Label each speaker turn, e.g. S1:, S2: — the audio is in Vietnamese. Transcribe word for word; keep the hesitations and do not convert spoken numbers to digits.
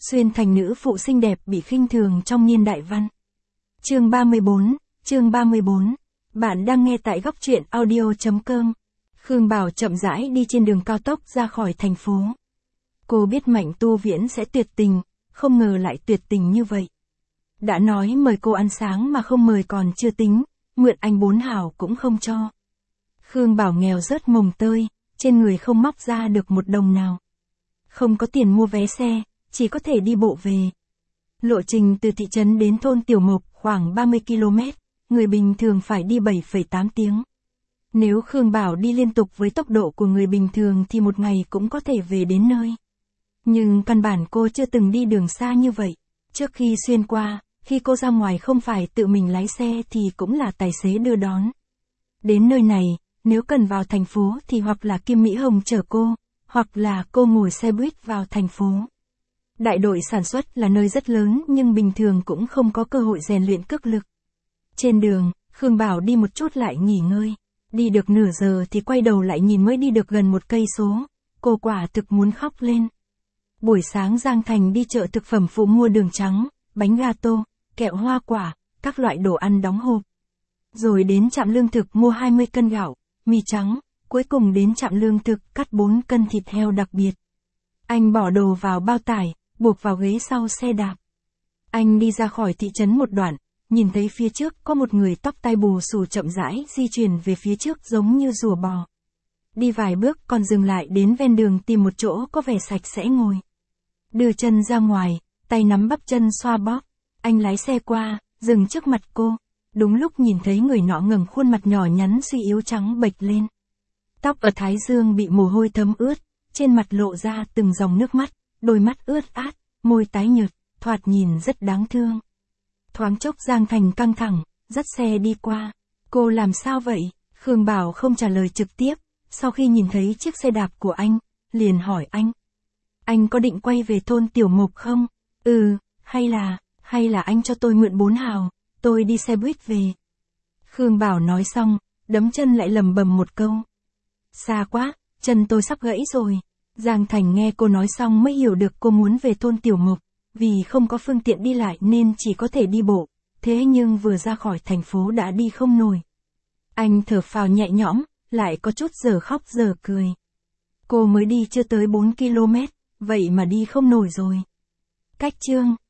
S1: Xuyên thành nữ phụ xinh đẹp bị khinh thường trong niên đại văn. Chương ba mươi bốn, chương ba mươi bốn. Bạn đang nghe tại góc truyện audio chấm com. Khương Bảo chậm rãi đi trên đường cao tốc ra khỏi thành phố. Cô biết Mạnh Tu Viễn sẽ tuyệt tình, không ngờ lại tuyệt tình như vậy. Đã nói mời cô ăn sáng mà không mời còn chưa tính, mượn anh bốn hào cũng không cho. Khương Bảo nghèo rớt mồng tơi, trên người không móc ra được một đồng nào. Không có tiền mua vé xe, chỉ có thể đi bộ về. Lộ trình từ thị trấn đến thôn Tiểu Mộc khoảng ba mươi ki lô mét, người bình thường phải đi bảy phẩy tám tiếng. Nếu Khương Bảo đi liên tục với tốc độ của người bình thường thì một ngày cũng có thể về đến nơi. Nhưng căn bản cô chưa từng đi đường xa như vậy. Trước khi xuyên qua, khi cô ra ngoài không phải tự mình lái xe thì cũng là tài xế đưa đón. Đến nơi này, nếu cần vào thành phố thì hoặc là Kim Mỹ Hồng chở cô, hoặc là cô ngồi xe buýt vào thành phố. Đại đội sản xuất là nơi rất lớn nhưng bình thường cũng không có cơ hội rèn luyện cước lực. Trên đường, Khương Bảo đi một chút lại nghỉ ngơi. Đi được nửa giờ thì quay đầu lại nhìn mới đi được gần một cây số. Cô quả thực muốn khóc lên. Buổi sáng Giang Thành đi chợ thực phẩm phụ mua đường trắng, bánh gato, kẹo hoa quả, các loại đồ ăn đóng hộp. Rồi đến trạm lương thực mua hai mươi cân gạo, mì trắng, cuối cùng đến trạm lương thực cắt bốn cân thịt heo đặc biệt. Anh bỏ đồ vào bao tải, buộc vào ghế sau xe đạp. Anh đi ra khỏi thị trấn một đoạn, nhìn thấy phía trước có một người tóc tai bù xù chậm rãi di chuyển về phía trước giống như rùa bò. Đi vài bước còn dừng lại đến ven đường tìm một chỗ có vẻ sạch sẽ ngồi. Đưa chân ra ngoài, tay nắm bắp chân xoa bóp. Anh lái xe qua, dừng trước mặt cô. Đúng lúc nhìn thấy người nọ ngẩng khuôn mặt nhỏ nhắn suy yếu trắng bệch lên. Tóc ở thái dương bị mồ hôi thấm ướt, trên mặt lộ ra từng dòng nước mắt, đôi mắt ướt át, môi tái nhợt, thoạt nhìn rất đáng thương. Thoáng chốc Giang Thành căng thẳng, dắt xe đi qua. Cô làm sao vậy? Khương Bảo không trả lời trực tiếp, sau khi nhìn thấy chiếc xe đạp của anh, liền hỏi anh. Anh có định quay về thôn Tiểu Mộc không? Ừ, hay là, hay là anh cho tôi mượn bốn hào, tôi đi xe buýt về. Khương Bảo nói xong, đấm chân lại lầm bầm một câu. Xa quá, chân tôi sắp gãy rồi. Giang Thành nghe cô nói xong mới hiểu được cô muốn về thôn Tiểu Mộc, vì không có phương tiện đi lại nên chỉ có thể đi bộ, thế nhưng vừa ra khỏi thành phố đã đi không nổi. Anh thở phào nhẹ nhõm, lại có chút giờ khóc giờ cười. Cô mới đi chưa tới bốn ki lô mét, vậy mà đi không nổi rồi. Cách chương